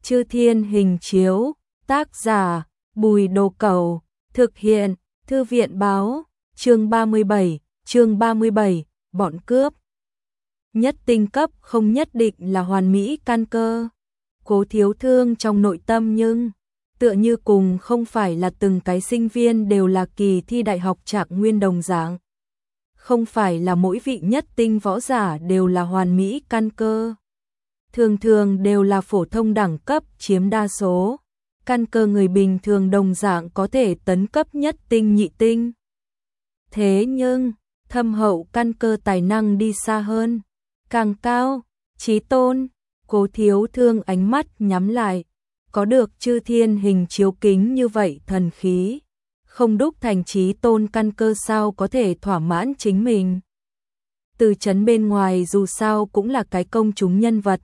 Chư Thiên Hình Chiếu, tác giả Bùi Đồ Cẩu, thực hiện Thư viện Báo, chương 37, bọn cướp. Nhất tinh cấp không nhất định là hoàn mỹ căn cơ. Cố Thiếu Thương trong nội tâm nhưng tựa như cùng không phải là từng cái sinh viên đều là kỳ thi đại học Trạng Nguyên đồng dạng. Không phải là mỗi vị nhất tinh võ giả đều là hoàn mỹ căn cơ. Thường thường đều là phổ thông đẳng cấp chiếm đa số. Căn cơ người bình thường đồng dạng có thể tấn cấp nhất tinh nhị tinh. Thế nhưng, thâm hậu căn cơ tài năng đi xa hơn. Càng cao, chí tôn, Cố Thiếu Thương ánh mắt nhắm lại. Có được Chư Thiên Hình Chiếu kính như vậy thần khí. Không đúc thành chí tôn căn cơ sao có thể thỏa mãn chính mình. Từ trấn bên ngoài dù sao cũng là cái công chúng nhân vật.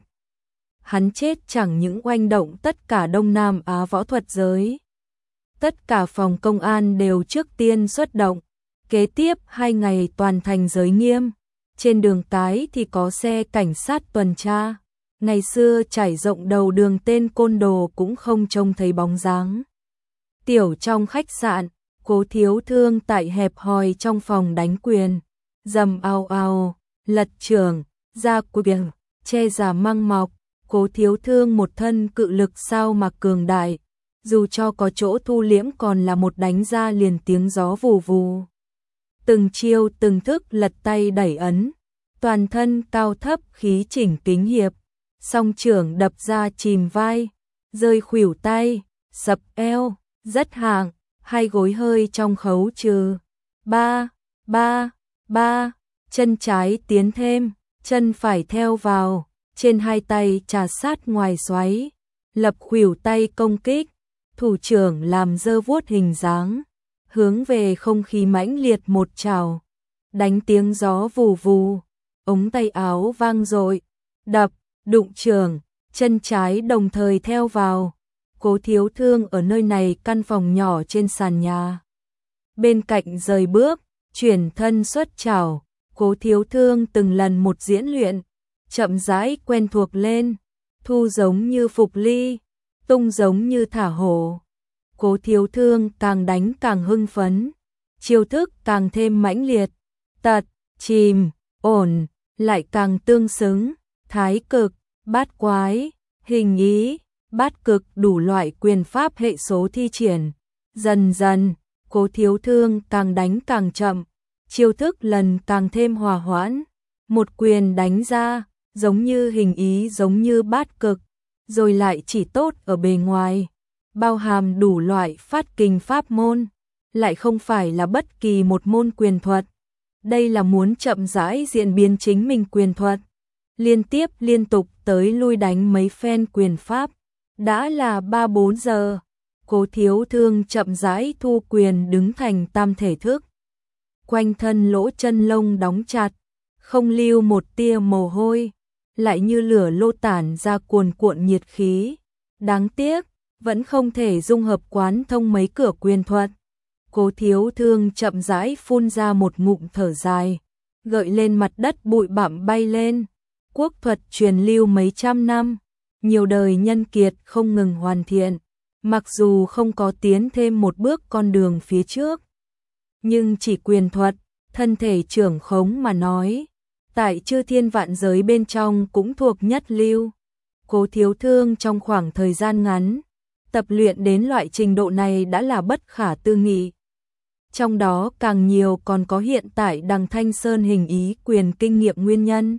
Hắn chết chẳng những oanh động tất cả Đông Nam Á võ thuật giới. Tất cả phòng công an đều trước tiên xuất động. Kế tiếp 2 ngày toàn thành giới nghiêm. Trên đường cái thì có xe cảnh sát tuần tra. Ngày xưa trải rộng đầu đường tên côn đồ cũng không trông thấy bóng dáng. Tiểu trong khách sạn, Cố Thiếu Thương tại hẹp hòi trong phòng đánh quyền. Dầm ao ao, lật trưởng, ra quyền, che giả măng mọc. Cố Thiếu Thương một thân cự lực sao mà cường đại. Dù cho có chỗ thu liễm còn là một đánh ra liền tiếng gió vù vù. Từng chiêu từng thức lật tay đẩy ấn. Toàn thân cao thấp khí chỉnh kính hiệp. Song trưởng đập ra chìm vai. Rơi khuỷu tay, sập eo, rất hạng. Hai gối hơi trong khấu trừ. 3, 3, 3. Chân trái tiến thêm, chân phải theo vào. Trên hai tay trà sát ngoài xoáy. Lập khuỷu tay công kích. Thủ trưởng làm giơ vuốt hình dáng. Hướng về không khí mãnh liệt một trào. Đánh tiếng gió vù vù. Ống tay áo vang dội. Đập, đụng trưởng, chân trái đồng thời theo vào. Cố Thiếu Thương ở nơi này căn phòng nhỏ trên sàn nhà. Bên cạnh rời bước, chuyển thân xuất trảo. Cố Thiếu Thương từng lần một diễn luyện. Chậm rãi quen thuộc lên. Thu giống như phục ly. Tung giống như thả hổ. Cố Thiếu Thương càng đánh càng hưng phấn. Chiêu thức càng thêm mãnh liệt. Tật, chìm, ổn, lại càng tương xứng. Thái cực, bát quái, hình ý, bát cực đủ loại quyền pháp hệ số thi triển. Dần dần, Cố Thiếu Thương càng đánh càng chậm. Chiêu thức lần càng thêm hòa hoãn. Một quyền đánh ra, giống như hình ý giống như bát cực. Rồi lại chỉ tốt ở bề ngoài. Bao hàm đủ loại phát kình pháp môn. Lại không phải là bất kỳ một môn quyền thuật. Đây là muốn chậm rãi diễn biến chính mình quyền thuật. Liên tiếp liên tục tới lui đánh mấy phen quyền pháp. Đã là 3-4 giờ. Cố Thiếu Thương chậm rãi thu quyền đứng thành tam thể thức. Quanh thân lỗ chân lông đóng chặt. Không lưu một tia mồ hôi. Lại như lửa lô tản ra cuồn cuộn nhiệt khí. Đáng tiếc, vẫn không thể dung hợp quán thông mấy cửa quyền thuật. Cố Thiếu Thương chậm rãi phun ra một ngụm thở dài. Gợi lên mặt đất bụi bặm bay lên. Quốc thuật truyền lưu mấy trăm năm. Nhiều đời nhân kiệt không ngừng hoàn thiện. Mặc dù không có tiến thêm một bước con đường phía trước. Nhưng chỉ quyền thuật, thân thể trưởng khống mà nói. Tại Chư Thiên vạn giới bên trong cũng thuộc nhất lưu. Cố Thiếu Thương trong khoảng thời gian ngắn. Tập luyện đến loại trình độ này đã là bất khả tư nghị. Trong đó càng nhiều còn có hiện tại Đằng Thanh Sơn hình ý quyền kinh nghiệm nguyên nhân.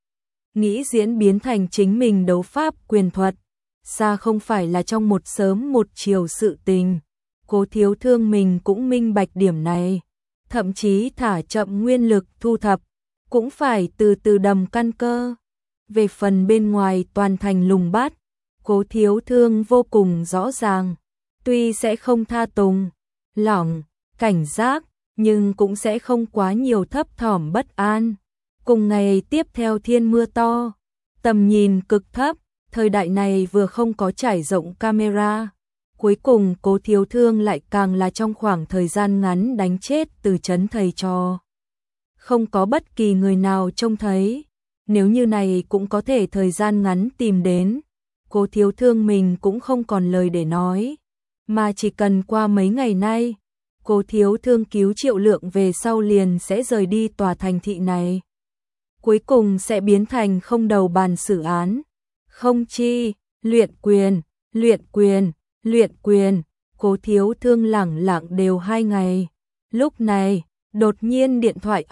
Nghĩ diễn biến thành chính mình đấu pháp quyền thuật. Xa không phải là trong một sớm một chiều sự tình. Cố Thiếu Thương mình cũng minh bạch điểm này. Thậm chí thả chậm nguyên lực thu thập. Cũng phải từ từ đầm căn cơ. Về phần bên ngoài toàn thành lùng bát. Cố Thiếu Thương vô cùng rõ ràng. Tuy sẽ không tha tùng, lỏng, cảnh giác. Nhưng cũng sẽ không quá nhiều thấp thỏm bất an. Cùng ngày tiếp theo thiên mưa to. Tầm nhìn cực thấp. Thời đại này vừa không có trải rộng camera. Cuối cùng Cố Thiếu Thương lại càng là trong khoảng thời gian ngắn đánh chết từ trấn thầy trò. Không có bất kỳ người nào trông thấy. Nếu như này cũng có thể thời gian ngắn tìm đến. Cố Thiếu Thương mình cũng không còn lời để nói, mà chỉ cần qua mấy ngày nay, Cố Thiếu Thương cứu Triệu Lượng về sau liền sẽ rời đi tòa thành thị này. Cuối cùng sẽ biến thành không đầu bàn xử án. Không chi, luyện quyền, luyện quyền, luyện quyền, Cố Thiếu Thương lẳng lặng đều 2 ngày. Lúc này, đột nhiên điện thoại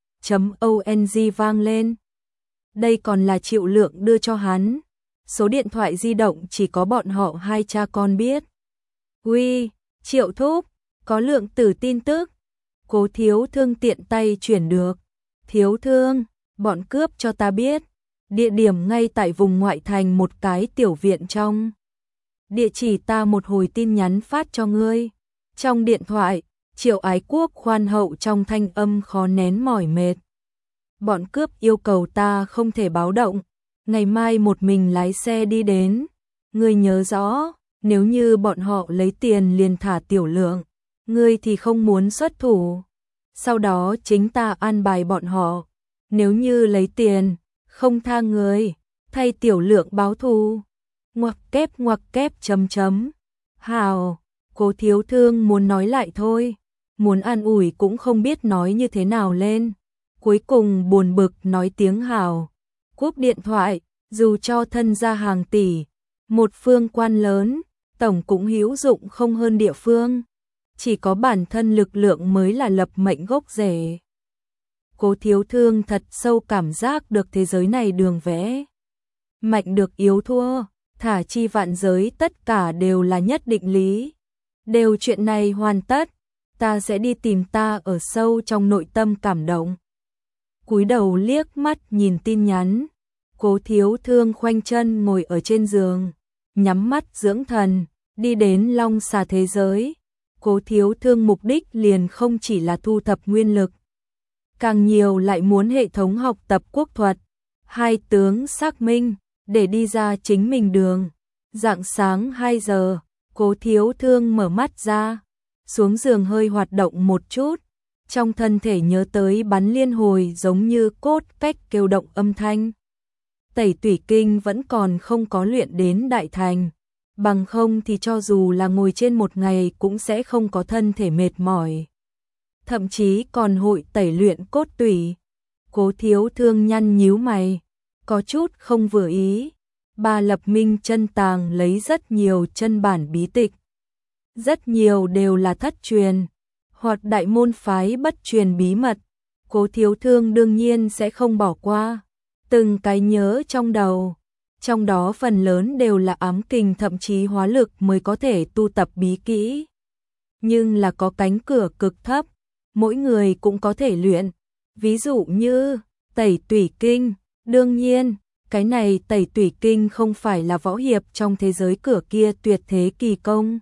ong vang lên. Đây còn là Triệu Lượng đưa cho hắn. Số điện thoại di động chỉ có bọn họ 2 cha con biết. Uy, Triệu thúc, có Lượng Tử tin tức. Cố Thiếu Thương tiện tay chuyển được. Thiếu Thương, bọn cướp cho ta biết. Địa điểm ngay tại vùng ngoại thành một cái tiểu viện trong. Địa chỉ ta một hồi tin nhắn phát cho ngươi. Trong điện thoại, Triệu Ái Quốc khoan hậu trong thanh âm khó nén mỏi mệt. Bọn cướp yêu cầu ta không thể báo động. Ngày mai một mình lái xe đi đến. Ngươi nhớ rõ, nếu như bọn họ lấy tiền liền thả Tiểu Lượng, ngươi thì không muốn xuất thủ. Sau đó chính ta an bài bọn họ. Nếu như lấy tiền, không tha người, thay Tiểu Lượng báo thù. Ngoặc kép chấm chấm. Hào, Cố Thiếu Thương muốn nói lại thôi. Muốn an ủi cũng không biết nói như thế nào lên. Cuối cùng buồn bực nói tiếng hào. Cúp điện thoại, dù cho thân gia hàng tỷ, một phương quan lớn, tổng cũng hữu dụng không hơn địa phương. Chỉ có bản thân lực lượng mới là lập mệnh gốc rễ. Cố Thiếu Thương thật sâu cảm giác được thế giới này đường vẽ. Mạnh được yếu thua, thả chi vạn giới tất cả đều là nhất định lý. Đều chuyện này hoàn tất, ta sẽ đi tìm ta ở sâu trong nội tâm cảm động. Cúi đầu liếc mắt nhìn tin nhắn, Cố Thiếu Thương khoanh chân ngồi ở trên giường, nhắm mắt dưỡng thần, đi đến Long Xà thế giới. Cố Thiếu Thương mục đích liền không chỉ là thu thập nguyên lực, càng nhiều lại muốn hệ thống học tập quốc thuật, hai tướng xác minh, để đi ra chính mình đường. Rạng sáng 2 giờ, Cố Thiếu Thương mở mắt ra, xuống giường hơi hoạt động một chút, trong thân thể nhớ tới bắn liên hồi giống như cốt cách kêu động âm thanh. Tẩy tủy kinh vẫn còn không có luyện đến đại thành, bằng không thì cho dù là ngồi trên một ngày cũng sẽ không có thân thể mệt mỏi. Thậm chí còn hội tẩy luyện cốt tủy. Cố Thiếu Thương nhăn nhíu mày, có chút không vừa ý. Ba Lập Minh chân tàng lấy rất nhiều chân bản bí tịch. Rất nhiều đều là thất truyền, hoặc đại môn phái bất truyền bí mật. Cố Thiếu Thương đương nhiên sẽ không bỏ qua. Từng cái nhớ trong đầu. Trong đó phần lớn đều là ám kình thậm chí hóa lực mới có thể tu tập bí kỹ. Nhưng là có cánh cửa cực thấp, mỗi người cũng có thể luyện. Ví dụ như tẩy tủy kinh, đương nhiên, cái này tẩy tủy kinh không phải là võ hiệp trong thế giới cửa kia tuyệt thế kỳ công,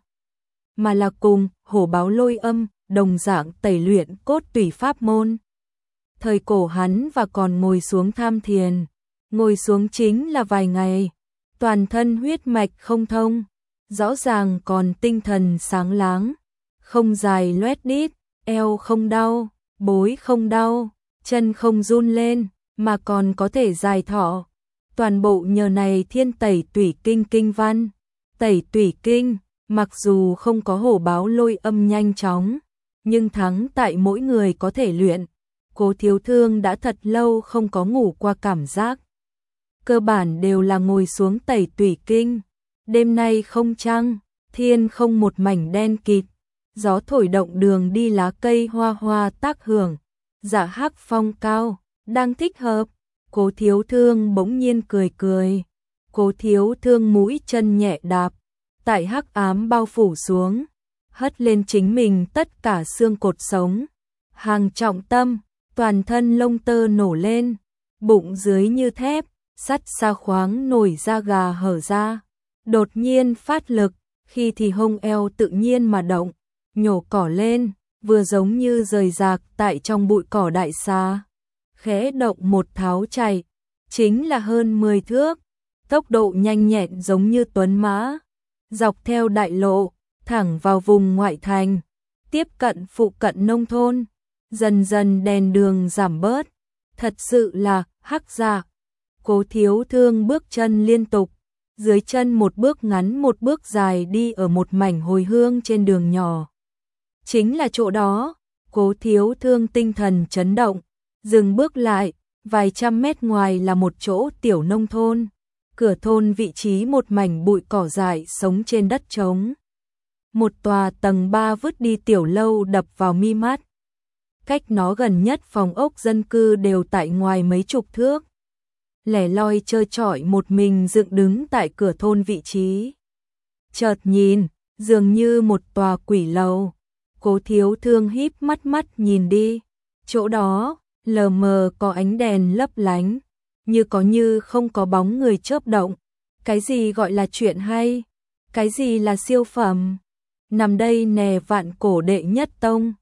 mà là cùng hổ báo lôi âm, đồng dạng tẩy luyện cốt tủy pháp môn. Thời cổ hắn và còn ngồi xuống tham thiền, ngồi xuống chính là vài ngày, toàn thân huyết mạch không thông, rõ ràng còn tinh thần sáng láng, không dài loét đít, eo không đau, bối không đau, chân không run lên, mà còn có thể dài thọ. Toàn bộ nhờ này thiên tẩy tủy kinh kinh văn. Tẩy tủy kinh, mặc dù không có hổ báo lôi âm nhanh chóng, nhưng thắng tại mỗi người có thể luyện. Cố Thiếu Thương đã thật lâu không có ngủ qua cảm giác. Cơ bản đều là ngồi xuống tẩy tủy kinh. Đêm nay không trăng, thiên không một mảnh đen kịt, gió thổi động đường đi lá cây hoa hoa tác hưởng, dạ hắc phong cao, đang thích hợp. Cố Thiếu Thương bỗng nhiên cười cười. Cố Thiếu Thương mũi chân nhẹ đạp, tại hắc ám bao phủ xuống, hất lên chính mình tất cả xương cột sống. Hàng trọng tâm, toàn thân lông tơ nổ lên, bụng dưới như thép, sắt xa khoáng nổi da gà hở ra. Đột nhiên phát lực, khi thì hông eo tự nhiên mà động, nhổ cỏ lên, vừa giống như rời rạc tại trong bụi cỏ đại xà. Khẽ động một tháo chạy, chính là hơn 10 thước, tốc độ nhanh nhẹn giống như tuấn mã, dọc theo đại lộ, thẳng vào vùng ngoại thành, tiếp cận phụ cận nông thôn, dần dần đèn đường giảm bớt, thật sự là hắc dạ. Cố Thiếu Thương bước chân liên tục, dưới chân một bước ngắn một bước dài đi ở một mảnh hồi hương trên đường nhỏ. Chính là chỗ đó, Cố Thiếu Thương tinh thần chấn động, dừng bước lại, vài trăm mét ngoài là một chỗ tiểu nông thôn. Cửa thôn vị trí một mảnh bụi cỏ dại sống trên đất trống. Một tòa tầng 3 vứt đi tiểu lâu đập vào mi mắt. Cách nó gần nhất phòng ốc dân cư đều tại ngoài mấy chục thước. Lẻ loi trơ trọi một mình dựng đứng tại cửa thôn vị trí. Chợt nhìn, dường như một tòa quỷ lầu. Cố Thiếu Thương híp mắt nhìn đi. Chỗ đó, lờ mờ có ánh đèn lấp lánh, như có như không có bóng người chớp động. Cái gì gọi là chuyện hay? Cái gì là siêu phẩm? Nằm đây nè Vạn Cổ đệ nhất tông.